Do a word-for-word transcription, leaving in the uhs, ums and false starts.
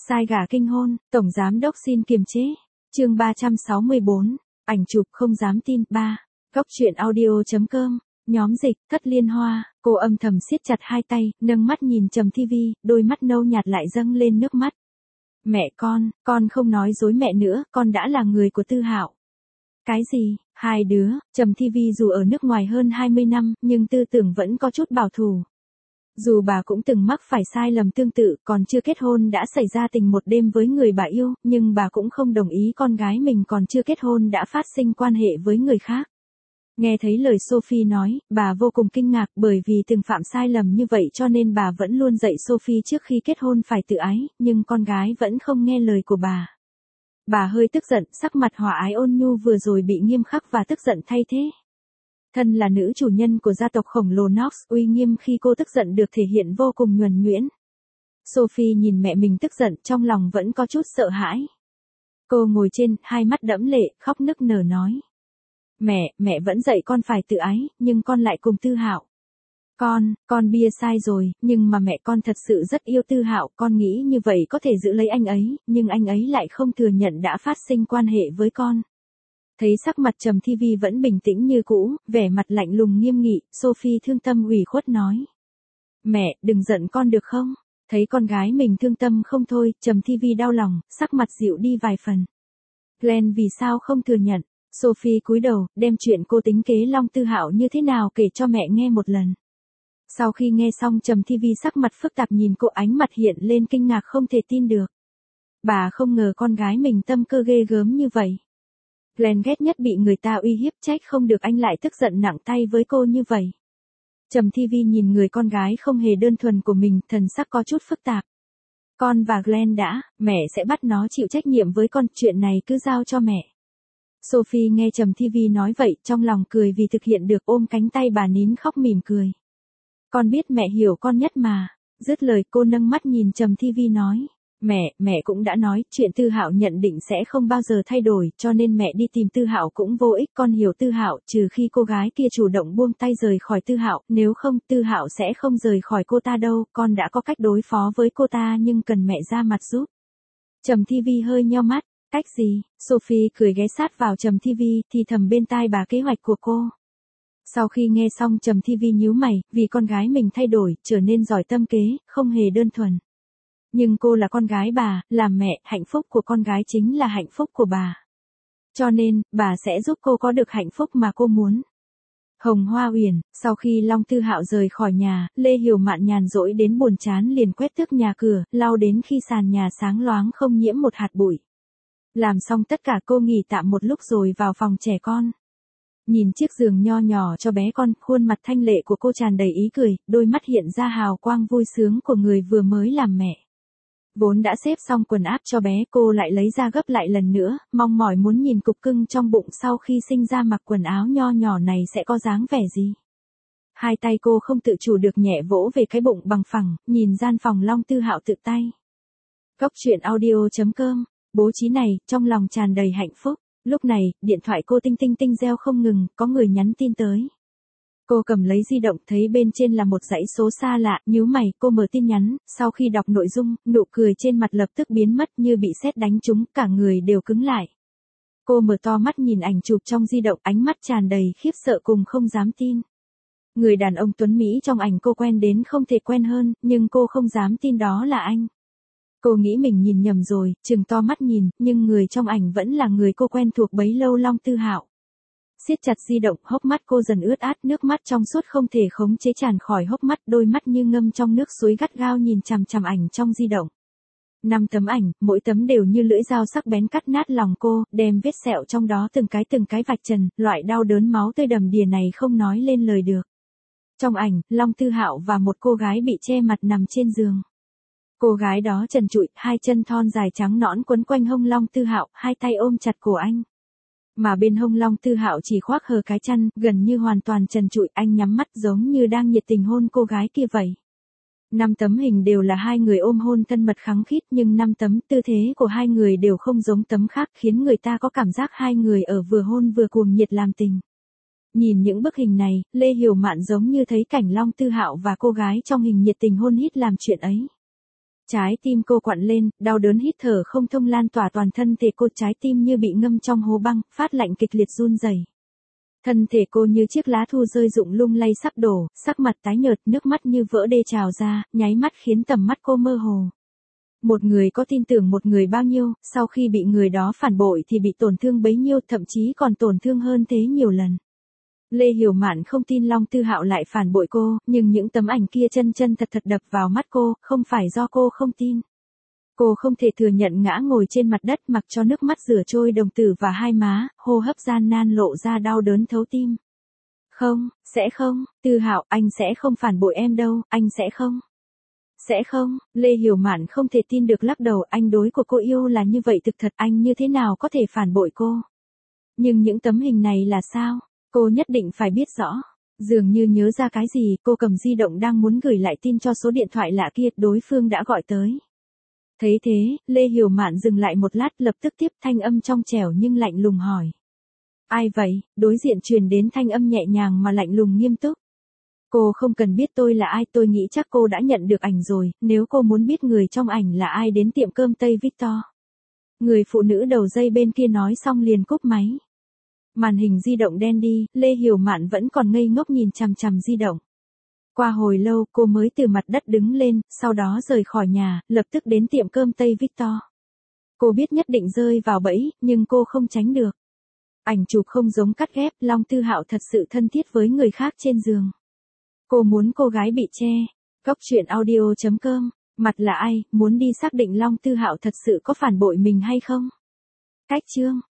Sai gà kinh hôn, tổng giám đốc xin kiềm chế. Chương ba trăm sáu mươi bốn, ảnh chụp không dám tin. ba. Góc truyện audio.com, nhóm dịch, Cất Liên Hoa, cô âm thầm siết chặt hai tay, nâng mắt nhìn Trầm Thi Vi, đôi mắt nâu nhạt lại dâng lên nước mắt. Mẹ con, con không nói dối mẹ nữa, con đã là người của Tư Hạo. Cái gì? Hai đứa, Trầm Thi Vi dù ở nước ngoài hơn hai mươi năm, nhưng tư tưởng vẫn có chút bảo thủ. Dù bà cũng từng mắc phải sai lầm tương tự, còn chưa kết hôn đã xảy ra tình một đêm với người bà yêu, nhưng bà cũng không đồng ý con gái mình còn chưa kết hôn đã phát sinh quan hệ với người khác. Nghe thấy lời Sophie nói, bà vô cùng kinh ngạc, bởi vì từng phạm sai lầm như vậy cho nên bà vẫn luôn dạy Sophie trước khi kết hôn phải tự ái, nhưng con gái vẫn không nghe lời của bà. Bà hơi tức giận, sắc mặt hòa ái ôn nhu vừa rồi bị nghiêm khắc và tức giận thay thế. Thân là nữ chủ nhân của gia tộc khổng lồ Knox, uy nghiêm khi cô tức giận được thể hiện vô cùng nhuần nhuyễn. Sophie nhìn mẹ mình tức giận, trong lòng vẫn có chút sợ hãi. Cô ngồi trên, hai mắt đẫm lệ, khóc nức nở nói. Mẹ, mẹ vẫn dạy con phải tự ái, nhưng con lại cùng Tư Hạo. Con, con bia sai rồi, nhưng mà mẹ con thật sự rất yêu Tư Hạo, con nghĩ như vậy có thể giữ lấy anh ấy, nhưng anh ấy lại không thừa nhận đã phát sinh quan hệ với con. Thấy sắc mặt Trầm Thi Vi vẫn bình tĩnh như cũ, vẻ mặt lạnh lùng nghiêm nghị, Sophie thương tâm ủy khuất nói. Mẹ, đừng giận con được không? Thấy con gái mình thương tâm không thôi, Trầm Thi Vi đau lòng, sắc mặt dịu đi vài phần. Glenn vì sao không thừa nhận? Sophie cúi đầu, đem chuyện cô tính kế Long Tư Hạo như thế nào kể cho mẹ nghe một lần. Sau khi nghe xong Trầm Thi Vi sắc mặt phức tạp nhìn cô, ánh mặt hiện lên kinh ngạc không thể tin được. Bà không ngờ con gái mình tâm cơ ghê gớm như vậy. Glenn ghét nhất bị người ta uy hiếp, trách không được anh lại tức giận nặng tay với cô như vậy. Trầm Thi Vi nhìn người con gái không hề đơn thuần của mình, thần sắc có chút phức tạp. Con và Glenn đã, mẹ sẽ bắt nó chịu trách nhiệm với con, chuyện này cứ giao cho mẹ. Sophie nghe Trầm Thi Vi nói vậy, trong lòng cười vì thực hiện được, ôm cánh tay bà nín khóc mỉm cười. Con biết mẹ hiểu con nhất mà. Dứt lời cô nâng mắt nhìn Trầm Thi Vi nói. Mẹ, mẹ cũng đã nói, chuyện Tư Hạo nhận định sẽ không bao giờ thay đổi, cho nên mẹ đi tìm Tư Hạo cũng vô ích, con hiểu Tư Hạo, trừ khi cô gái kia chủ động buông tay rời khỏi Tư Hạo, nếu không, Tư Hạo sẽ không rời khỏi cô ta đâu, con đã có cách đối phó với cô ta nhưng cần mẹ ra mặt giúp. Trầm Thi Vi hơi nheo mắt, cách gì? Sophie cười ghé sát vào Trầm Thi Vi, thì thầm bên tai bà kế hoạch của cô. Sau khi nghe xong Trầm Thi Vi nhíu mày, vì con gái mình thay đổi, trở nên giỏi tâm kế, không hề đơn thuần. Nhưng cô là con gái bà, làm mẹ, hạnh phúc của con gái chính là hạnh phúc của bà. Cho nên, bà sẽ giúp cô có được hạnh phúc mà cô muốn. Hồng Hoa Uyển, sau khi Long Tư Hạo rời khỏi nhà, Lê Hiểu Mạn nhàn rỗi đến buồn chán liền quét tước nhà cửa, lau đến khi sàn nhà sáng loáng không nhiễm một hạt bụi. Làm xong tất cả cô nghỉ tạm một lúc rồi vào phòng trẻ con. Nhìn chiếc giường nho nhỏ cho bé con, khuôn mặt thanh lệ của cô tràn đầy ý cười, đôi mắt hiện ra hào quang vui sướng của người vừa mới làm mẹ. Vốn đã xếp xong quần áp cho bé, cô lại lấy ra gấp lại lần nữa, mong mỏi muốn nhìn cục cưng trong bụng sau khi sinh ra mặc quần áo nho nhỏ này sẽ có dáng vẻ gì. Hai tay cô không tự chủ được nhẹ vỗ về cái bụng bằng phẳng, nhìn gian phòng Long Tư Hạo tự tay. Góc truyện audio.com, bố trí này, trong lòng tràn đầy hạnh phúc. Lúc này, điện thoại cô tinh tinh tinh reo không ngừng, có người nhắn tin tới. Cô cầm lấy di động, thấy bên trên là một dãy số xa lạ, nhíu mày, cô mở tin nhắn, sau khi đọc nội dung, nụ cười trên mặt lập tức biến mất như bị sét đánh trúng, cả người đều cứng lại. Cô mở to mắt nhìn ảnh chụp trong di động, ánh mắt tràn đầy khiếp sợ cùng không dám tin. Người đàn ông tuấn Mỹ trong ảnh cô quen đến không thể quen hơn, nhưng cô không dám tin đó là anh. Cô nghĩ mình nhìn nhầm rồi, trừng to mắt nhìn, nhưng người trong ảnh vẫn là người cô quen thuộc bấy lâu, Long Tư Hạo. Siết chặt di động, hốc mắt cô dần ướt át, nước mắt trong suốt không thể khống chế tràn khỏi hốc mắt, đôi mắt như ngâm trong nước suối gắt gao nhìn chằm chằm ảnh trong di động. Năm tấm ảnh, mỗi tấm đều như lưỡi dao sắc bén cắt nát lòng cô, đem vết sẹo trong đó từng cái từng cái vạch trần, loại đau đớn máu tươi đầm đìa này không nói lên lời được. Trong ảnh, Long Tư Hạo và một cô gái bị che mặt nằm trên giường. Cô gái đó trần trụi, hai chân thon dài trắng nõn quấn quanh hông Long Tư Hạo, hai tay ôm chặt cổ anh. Mà bên hông Long Tư Hạo chỉ khoác hờ cái chăn, gần như hoàn toàn trần trụi, anh nhắm mắt giống như đang nhiệt tình hôn cô gái kia vậy. Năm tấm hình đều là hai người ôm hôn thân mật khăng khít, nhưng năm tấm tư thế của hai người đều không giống tấm khác, khiến người ta có cảm giác hai người ở vừa hôn vừa cuồng nhiệt làm tình. Nhìn những bức hình này, Lê Hiểu Mạn giống như thấy cảnh Long Tư Hạo và cô gái trong hình nhiệt tình hôn hít làm chuyện ấy. Trái tim cô quặn lên, đau đớn hít thở không thông lan tỏa toàn thân thể cô, trái tim như bị ngâm trong hố băng, phát lạnh kịch liệt run rẩy. Thân thể cô như chiếc lá thu rơi rụng lung lay sắp đổ, sắc mặt tái nhợt, nước mắt như vỡ đê trào ra, nháy mắt khiến tầm mắt cô mơ hồ. Một người có tin tưởng một người bao nhiêu, sau khi bị người đó phản bội thì bị tổn thương bấy nhiêu, thậm chí còn tổn thương hơn thế nhiều lần. Lê Hiểu Mạn không tin Long Tư Hạo lại phản bội cô, nhưng những tấm ảnh kia chân chân thật thật đập vào mắt cô, không phải do cô không tin. Cô không thể thừa nhận ngã ngồi trên mặt đất mặc cho nước mắt rửa trôi đồng tử và hai má, hô hấp gian nan lộ ra đau đớn thấu tim. Không, sẽ không, Tư Hạo, anh sẽ không phản bội em đâu, anh sẽ không. Sẽ không, Lê Hiểu Mạn không thể tin được lắc đầu, anh đối của cô yêu là như vậy thực thật, anh như thế nào có thể phản bội cô. Nhưng những tấm hình này là sao? Cô nhất định phải biết rõ. Dường như nhớ ra cái gì, cô cầm di động đang muốn gửi lại tin cho số điện thoại lạ kia, đối phương đã gọi tới. Thấy thế, Lê Hiểu Mạn dừng lại một lát, lập tức tiếp thanh âm trong trẻo nhưng lạnh lùng hỏi. Ai vậy? Đối diện truyền đến thanh âm nhẹ nhàng mà lạnh lùng nghiêm túc. Cô không cần biết tôi là ai, tôi nghĩ chắc cô đã nhận được ảnh rồi, nếu cô muốn biết người trong ảnh là ai đến tiệm cơm Tây Victor. Người phụ nữ đầu dây bên kia nói xong liền cúp máy. Màn hình di động đen đi, Lê Hiểu Mạn vẫn còn ngây ngốc nhìn chằm chằm di động. Qua hồi lâu cô mới từ mặt đất đứng lên, sau đó rời khỏi nhà, lập tức đến tiệm cơm Tây Victor. Cô biết nhất định rơi vào bẫy, nhưng cô không tránh được. Ảnh chụp không giống cắt ghép, Long Tư Hạo thật sự thân thiết với người khác trên giường. Cô muốn cô gái bị che. Góc truyện audio chấm com, mặt là ai, muốn đi xác định Long Tư Hạo thật sự có phản bội mình hay không? Cách chương